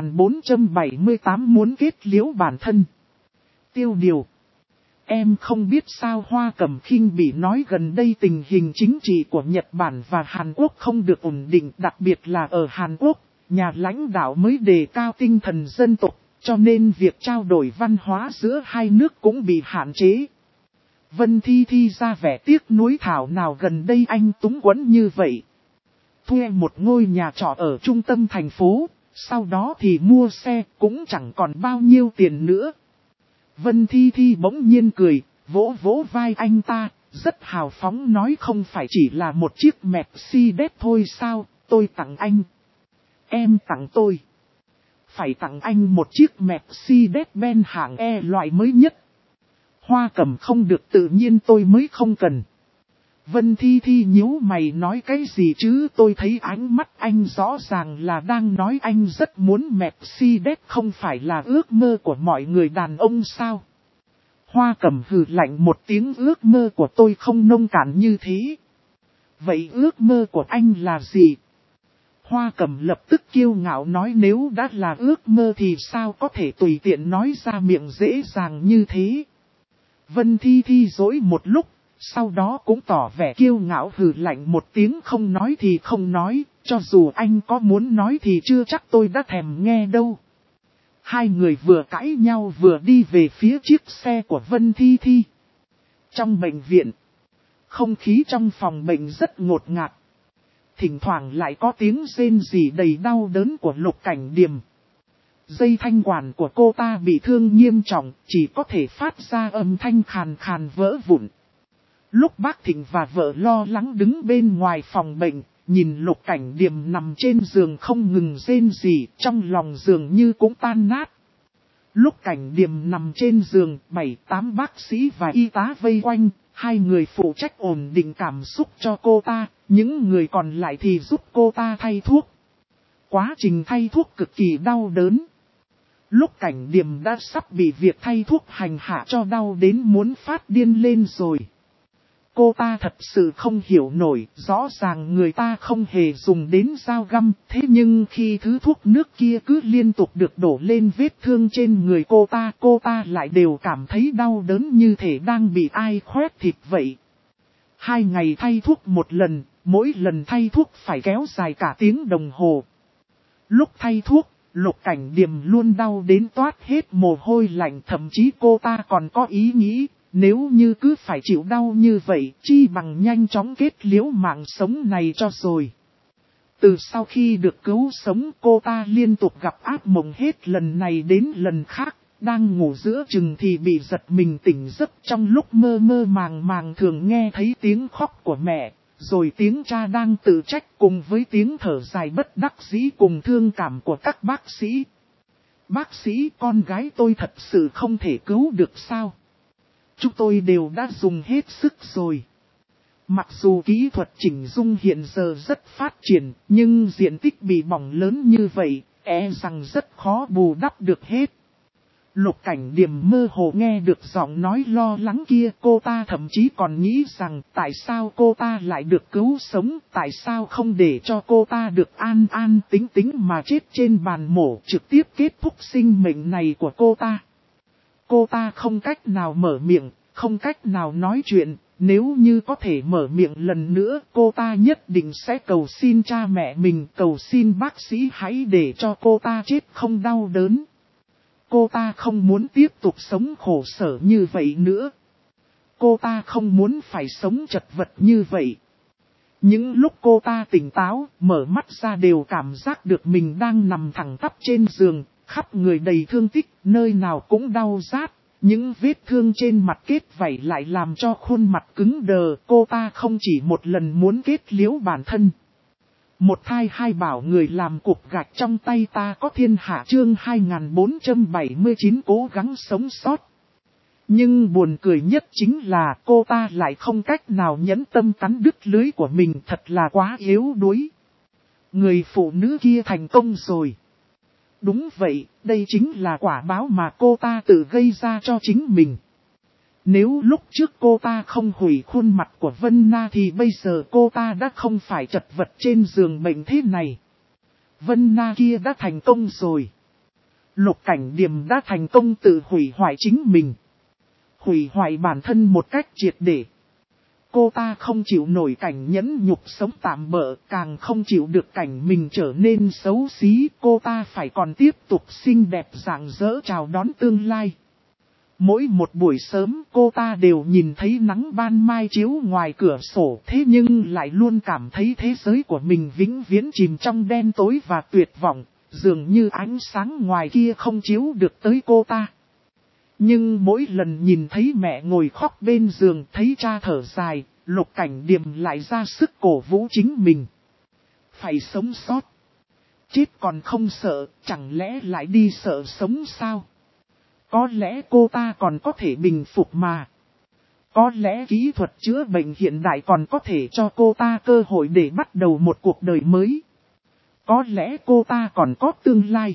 2478 muốn kết liễu bản thân. Tiêu điều. Em không biết sao? Hoa Cẩm khinh bỉ nói, gần đây tình hình chính trị của Nhật Bản và Hàn Quốc không được ổn định, đặc biệt là ở Hàn Quốc, nhà lãnh đạo mới đề cao tinh thần dân tộc, cho nên việc trao đổi văn hóa giữa hai nước cũng bị hạn chế. Vân Thi Thi ra vẻ tiếc nuối, thảo nào gần đây anh túng quẫn như vậy. Thuê một ngôi nhà trọ ở trung tâm thành phố, sau đó thì mua xe, cũng chẳng còn bao nhiêu tiền nữa. Vân Thi Thi bỗng nhiên cười, vỗ vỗ vai anh ta, rất hào phóng nói, không phải chỉ là một chiếc Mercedes thôi sao, tôi tặng anh. Em tặng tôi. Phải tặng anh một chiếc Mercedes-Benz hạng E loại mới nhất. Hoa Cẩm không được, tự nhiên tôi mới không cần. Vân Thi Thi nhíu mày nói, cái gì chứ? Tôi thấy ánh mắt anh rõ ràng là đang nói anh rất muốn Mercedes, không phải là ước mơ của mọi người đàn ông sao? Hoa Cẩm hừ lạnh một tiếng, ước mơ của tôi không nông cạn như thế. Vậy ước mơ của anh là gì? Hoa Cẩm lập tức kiêu ngạo nói, nếu đã là ước mơ thì sao có thể tùy tiện nói ra miệng dễ dàng như thế? Vân Thi Thi dỗi một lúc, sau đó cũng tỏ vẻ kiêu ngạo, hừ lạnh một tiếng, không nói thì không nói, cho dù anh có muốn nói thì chưa chắc tôi đã thèm nghe đâu. Hai người vừa cãi nhau vừa đi về phía chiếc xe của Vân Thi Thi. Trong bệnh viện, không khí trong phòng bệnh rất ngột ngạt. Thỉnh thoảng lại có tiếng rên rỉ đầy đau đớn của Lục Cảnh Điềm. Dây thanh quản của cô ta bị thương nghiêm trọng, chỉ có thể phát ra âm thanh khàn khàn vỡ vụn. Lúc bác Thịnh và vợ lo lắng đứng bên ngoài phòng bệnh, nhìn Lục Cảnh Điềm nằm trên giường không ngừng rên rỉ, trong lòng giường như cũng tan nát. Lúc Cảnh Điềm nằm trên giường, 7-8 bác sĩ và y tá vây quanh, hai người phụ trách ổn định cảm xúc cho cô ta, những người còn lại thì giúp cô ta thay thuốc. Quá trình thay thuốc cực kỳ đau đớn. Lúc Cảnh Điềm đã sắp bị việc thay thuốc hành hạ cho đau đến muốn phát điên lên rồi. Cô ta thật sự không hiểu nổi, rõ ràng người ta không hề dùng đến dao găm, thế nhưng khi thứ thuốc nước kia cứ liên tục được đổ lên vết thương trên người cô ta lại đều cảm thấy đau đớn như thể đang bị ai khoét thịt vậy. 2 ngày thay thuốc một lần, mỗi lần thay thuốc phải kéo dài cả tiếng đồng hồ. Lúc thay thuốc, Lục Cảnh Điềm luôn đau đến toát hết mồ hôi lạnh, thậm chí cô ta còn có ý nghĩ. Nếu như cứ phải chịu đau như vậy, chi bằng nhanh chóng kết liễu mạng sống này cho rồi. Từ sau khi được cứu sống, cô ta liên tục gặp ác mộng hết lần này đến lần khác, đang ngủ giữa chừng thì bị giật mình tỉnh giấc, trong lúc mơ mơ màng màng thường nghe thấy tiếng khóc của mẹ, rồi tiếng cha đang tự trách cùng với tiếng thở dài bất đắc dĩ cùng thương cảm của các bác sĩ. Bác sĩ, con gái tôi thật sự không thể cứu được sao? Chúng tôi đều đã dùng hết sức rồi. Mặc dù kỹ thuật chỉnh dung hiện giờ rất phát triển, nhưng diện tích bị bỏng lớn như vậy, rằng rất khó bù đắp được hết. Lục Cảnh Điềm mơ hồ nghe được giọng nói lo lắng kia, cô ta thậm chí còn nghĩ rằng tại sao cô ta lại được cứu sống, tại sao không để cho cô ta được an an tính tính mà chết trên bàn mổ, trực tiếp kết thúc sinh mệnh này của cô ta. Cô ta không cách nào mở miệng, không cách nào nói chuyện, nếu như có thể mở miệng lần nữa, cô ta nhất định sẽ cầu xin cha mẹ mình, cầu xin bác sĩ hãy để cho cô ta chết không đau đớn. Cô ta không muốn tiếp tục sống khổ sở như vậy nữa. Cô ta không muốn phải sống chật vật như vậy. Những lúc cô ta tỉnh táo, mở mắt ra đều cảm giác được mình đang nằm thẳng tắp trên giường, khắp người đầy thương tích, nơi nào cũng đau rát. Những vết thương trên mặt kết vảy lại làm cho khuôn mặt cứng đờ, cô ta không chỉ một lần muốn kết liễu bản thân. Một thai hai bảo người làm cục gạch trong tay ta có thiên hạ chương 2479 cố gắng sống sót. Nhưng buồn cười nhất chính là cô ta lại không cách nào nhẫn tâm cắn đứt lưới của mình, thật là quá yếu đuối. Người phụ nữ kia thành công rồi. Đúng vậy, đây chính là quả báo mà cô ta tự gây ra cho chính mình. Nếu lúc trước cô ta không hủy khuôn mặt của Vân Na thì bây giờ cô ta đã không phải chật vật trên giường bệnh thế này. Vân Na kia đã thành công rồi. Lục Cảnh Điềm đã thành công tự hủy hoại chính mình. Hủy hoại bản thân một cách triệt để. Cô ta không chịu nổi cảnh nhẫn nhục sống tạm bợ, càng không chịu được cảnh mình trở nên xấu xí. Cô ta phải còn tiếp tục xinh đẹp rạng rỡ chào đón tương lai. Mỗi một buổi sớm cô ta đều nhìn thấy nắng ban mai chiếu ngoài cửa sổ, thế nhưng lại luôn cảm thấy thế giới của mình vĩnh viễn chìm trong đen tối và tuyệt vọng, dường như ánh sáng ngoài kia không chiếu được tới cô ta. Nhưng mỗi lần nhìn thấy mẹ ngồi khóc bên giường, thấy cha thở dài, Lục Cảnh Điềm lại ra sức cổ vũ chính mình. Phải sống sót. Chết còn không sợ, chẳng lẽ lại đi sợ sống sao? Có lẽ cô ta còn có thể bình phục mà. Có lẽ kỹ thuật chữa bệnh hiện đại còn có thể cho cô ta cơ hội để bắt đầu một cuộc đời mới. Có lẽ cô ta còn có tương lai.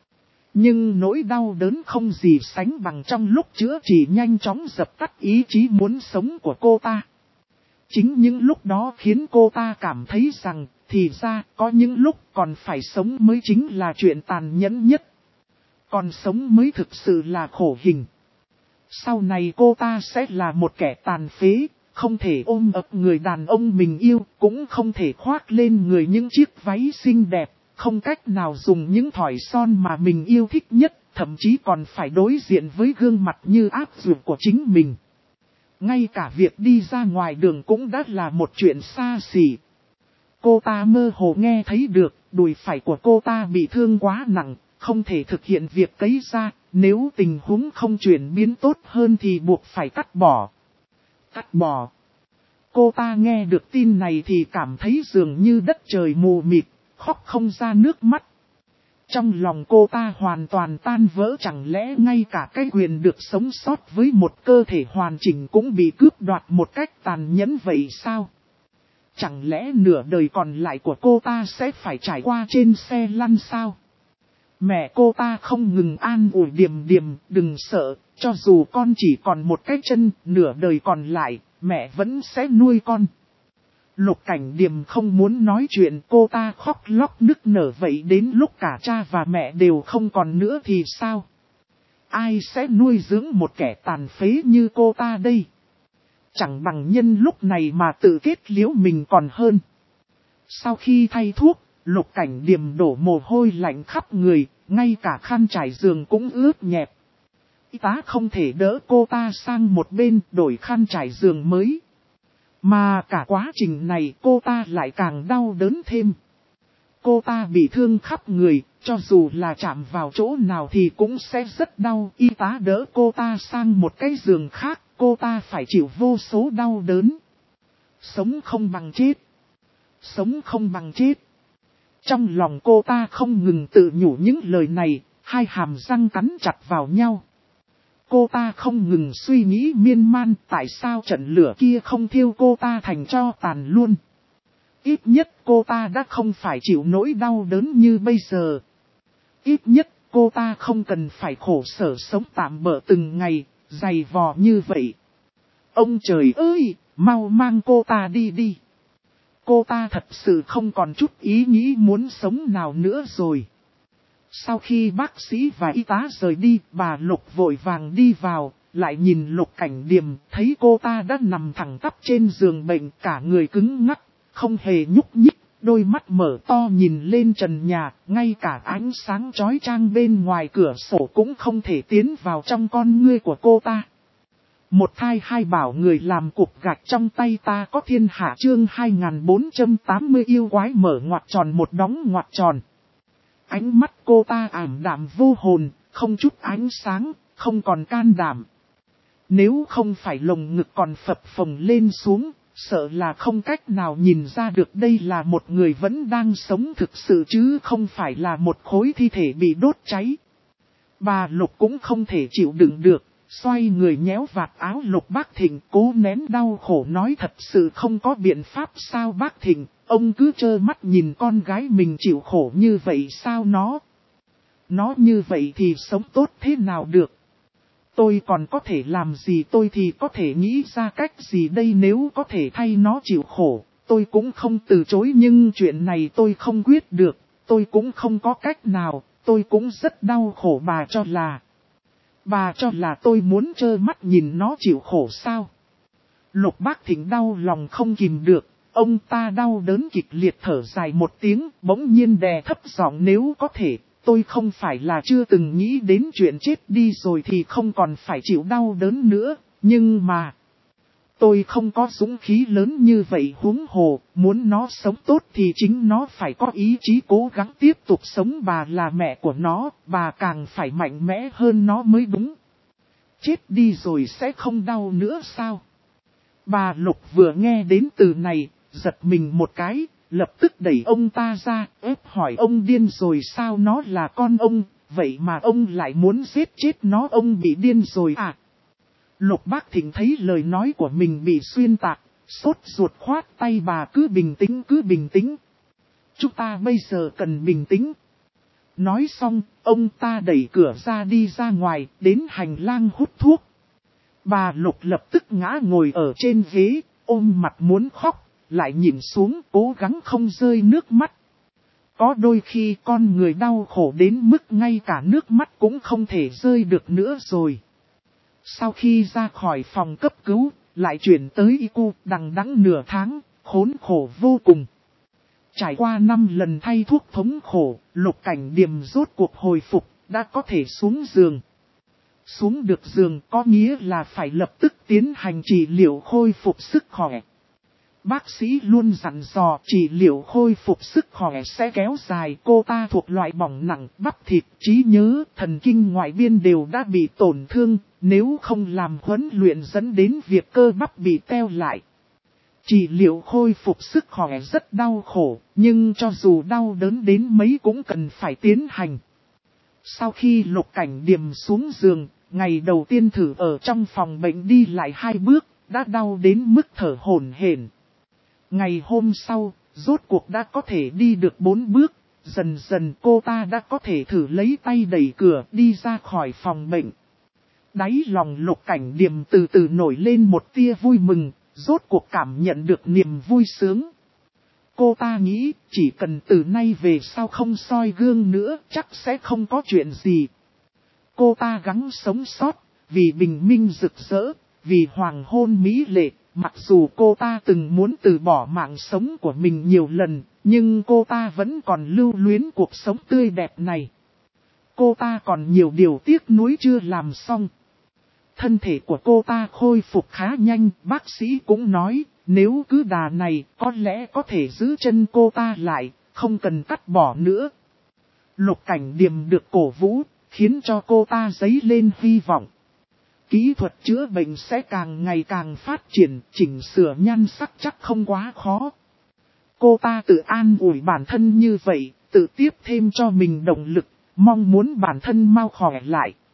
Nhưng nỗi đau đớn không gì sánh bằng trong lúc chữa trị nhanh chóng dập tắt ý chí muốn sống của cô ta. Chính những lúc đó khiến cô ta cảm thấy rằng, thì ra có những lúc còn phải sống mới chính là chuyện tàn nhẫn nhất. Còn sống mới thực sự là khổ hình. Sau này cô ta sẽ là một kẻ tàn phế, không thể ôm ấp người đàn ông mình yêu, cũng không thể khoác lên người những chiếc váy xinh đẹp, không cách nào dùng những thỏi son mà mình yêu thích nhất, thậm chí còn phải đối diện với gương mặt như ác dược của chính mình. Ngay cả việc đi ra ngoài đường cũng đã là một chuyện xa xỉ. Cô ta mơ hồ nghe thấy được, đùi phải của cô ta bị thương quá nặng, không thể thực hiện việc cấy ra, nếu tình huống không chuyển biến tốt hơn thì buộc phải cắt bỏ. Cắt bỏ. Cô ta nghe được tin này thì cảm thấy dường như đất trời mù mịt, khóc không ra nước mắt. Trong lòng cô ta hoàn toàn tan vỡ, chẳng lẽ ngay cả cái quyền được sống sót với một cơ thể hoàn chỉnh cũng bị cướp đoạt một cách tàn nhẫn vậy sao? Chẳng lẽ nửa đời còn lại của cô ta sẽ phải trải qua trên xe lăn sao? Mẹ cô ta không ngừng an ủi Điềm Điềm, đừng sợ, cho dù con chỉ còn một cái chân, nửa đời còn lại, mẹ vẫn sẽ nuôi con. Lục Cảnh Điềm không muốn nói chuyện, cô ta khóc lóc nức nở, vậy đến lúc cả cha và mẹ đều không còn nữa thì sao? Ai sẽ nuôi dưỡng một kẻ tàn phế như cô ta đây? Chẳng bằng nhân lúc này mà tự kết liễu mình còn hơn. Sau khi thay thuốc, Lục Cảnh Điềm đổ mồ hôi lạnh khắp người, ngay cả khăn trải giường cũng ướt nhẹp. Y tá không thể đỡ cô ta sang một bên đổi khăn trải giường mới. Mà cả quá trình này cô ta lại càng đau đớn thêm. Cô ta bị thương khắp người, cho dù là chạm vào chỗ nào thì cũng sẽ rất đau. Y tá đỡ cô ta sang một cái giường khác, cô ta phải chịu vô số đau đớn. Sống không bằng chết. Sống không bằng chết. Trong lòng cô ta không ngừng tự nhủ những lời này, hai hàm răng cắn chặt vào nhau. Cô ta không ngừng suy nghĩ miên man tại sao trận lửa kia không thiêu cô ta thành tro tàn luôn. Ít nhất cô ta đã không phải chịu nỗi đau đớn như bây giờ. Ít nhất cô ta không cần phải khổ sở sống tạm bợ từng ngày, dày vò như vậy. Ông trời ơi, mau mang cô ta đi đi. Cô ta thật sự không còn chút ý nghĩ muốn sống nào nữa rồi. Sau khi bác sĩ và y tá rời đi, bà Lục vội vàng đi vào, lại nhìn Lục Cảnh Điềm, thấy cô ta đã nằm thẳng tắp trên giường bệnh, cả người cứng ngắc, không hề nhúc nhích, đôi mắt mở to nhìn lên trần nhà, ngay cả ánh sáng chói chang bên ngoài cửa sổ cũng không thể tiến vào trong con ngươi của cô ta. Một thai hai bảo người làm cục gạch trong tay ta có thiên hạ chương 2480 yêu quái mở ngoặc tròn một đóng ngoặc tròn. Ánh mắt cô ta ảm đạm vô hồn, không chút ánh sáng, không còn can đảm. Nếu không phải lồng ngực còn phập phồng lên xuống, sợ là không cách nào nhìn ra được đây là một người vẫn đang sống thực sự chứ không phải là một khối thi thể bị đốt cháy. Bà Lục cũng không thể chịu đựng được, xoay người nhéo vạt áo Lục Bác Thịnh, cố nén đau khổ nói thật sự không có biện pháp sao Bác Thịnh, ông cứ trơ mắt nhìn con gái mình chịu khổ như vậy sao nó như vậy thì sống tốt thế nào được. Tôi còn có thể làm gì, tôi thì có thể nghĩ ra cách gì đây, nếu có thể thay nó chịu khổ, tôi cũng không từ chối, nhưng chuyện này tôi không quyết được, tôi cũng không có cách nào, tôi cũng rất đau khổ. Bà cho là tôi muốn trơ mắt nhìn nó chịu khổ sao? Lục Bác Thịnh đau lòng không kìm được, ông ta đau đớn kịch liệt thở dài một tiếng, bỗng nhiên đè thấp giọng nếu có thể. Tôi không phải là chưa từng nghĩ đến chuyện chết đi rồi thì không còn phải chịu đau đớn nữa, nhưng mà tôi không có dũng khí lớn như vậy, huống hồ, muốn nó sống tốt thì chính nó phải có ý chí cố gắng tiếp tục sống. Bà là mẹ của nó, bà càng phải mạnh mẽ hơn nó mới đúng. Chết đi rồi sẽ không đau nữa sao? Bà Lục vừa nghe đến từ này, giật mình một cái. Lập tức đẩy ông ta ra, ép hỏi ông điên rồi sao, nó là con ông, vậy mà ông lại muốn giết chết nó, ông bị điên rồi à? Lục Bác Thịnh thấy lời nói của mình bị xuyên tạc, sốt ruột khoát tay bà cứ bình tĩnh. Chúng ta bây giờ cần bình tĩnh. Nói xong, ông ta đẩy cửa ra đi ra ngoài, đến hành lang hút thuốc. Bà Lục lập tức ngã ngồi ở trên ghế, ôm mặt muốn khóc. Lại nhìn xuống cố gắng không rơi nước mắt. Có đôi khi con người đau khổ đến mức ngay cả nước mắt cũng không thể rơi được nữa rồi. Sau khi ra khỏi phòng cấp cứu, lại chuyển tới y cu đằng đẵng nửa tháng, khốn khổ vô cùng. Trải qua 5 lần thay thuốc thống khổ, Lục Cảnh Điềm rốt cuộc hồi phục, đã có thể xuống giường. Xuống được giường có nghĩa là phải lập tức tiến hành trị liệu khôi phục sức khỏe. Bác sĩ luôn dặn dò trị liệu khôi phục sức khỏe sẽ kéo dài, cô ta thuộc loại bỏng nặng, bắp thịt, trí nhớ, thần kinh ngoại biên đều đã bị tổn thương, nếu không làm huấn luyện dẫn đến việc cơ bắp bị teo lại. Trị liệu khôi phục sức khỏe rất đau khổ, nhưng cho dù đau đớn đến mấy cũng cần phải tiến hành. Sau khi Lục Cảnh Điềm xuống giường, ngày đầu tiên thử ở trong phòng bệnh đi lại 2 bước, đã đau đến mức thở hổn hển. Ngày hôm sau, rốt cuộc đã có thể đi được 4 bước, dần dần cô ta đã có thể thử lấy tay đẩy cửa đi ra khỏi phòng bệnh. Đáy lòng Lục Cảnh Điềm từ từ nổi lên một tia vui mừng, rốt cuộc cảm nhận được niềm vui sướng. Cô ta nghĩ chỉ cần từ nay về sau không soi gương nữa chắc sẽ không có chuyện gì. Cô ta gắng sống sót, vì bình minh rực rỡ, vì hoàng hôn mỹ lệ. Mặc dù cô ta từng muốn từ bỏ mạng sống của mình nhiều lần, nhưng cô ta vẫn còn lưu luyến cuộc sống tươi đẹp này. Cô ta còn nhiều điều tiếc nuối chưa làm xong. Thân thể của cô ta khôi phục khá nhanh, bác sĩ cũng nói, nếu cứ đà này có lẽ có thể giữ chân cô ta lại, không cần cắt bỏ nữa. Lục Cảnh Điềm được cổ vũ, khiến cho cô ta dấy lên hy vọng. Kỹ thuật chữa bệnh sẽ càng ngày càng phát triển, chỉnh sửa nhan sắc chắc không quá khó. Cô ta tự an ủi bản thân như vậy, tự tiếp thêm cho mình động lực, mong muốn bản thân mau khỏe lại.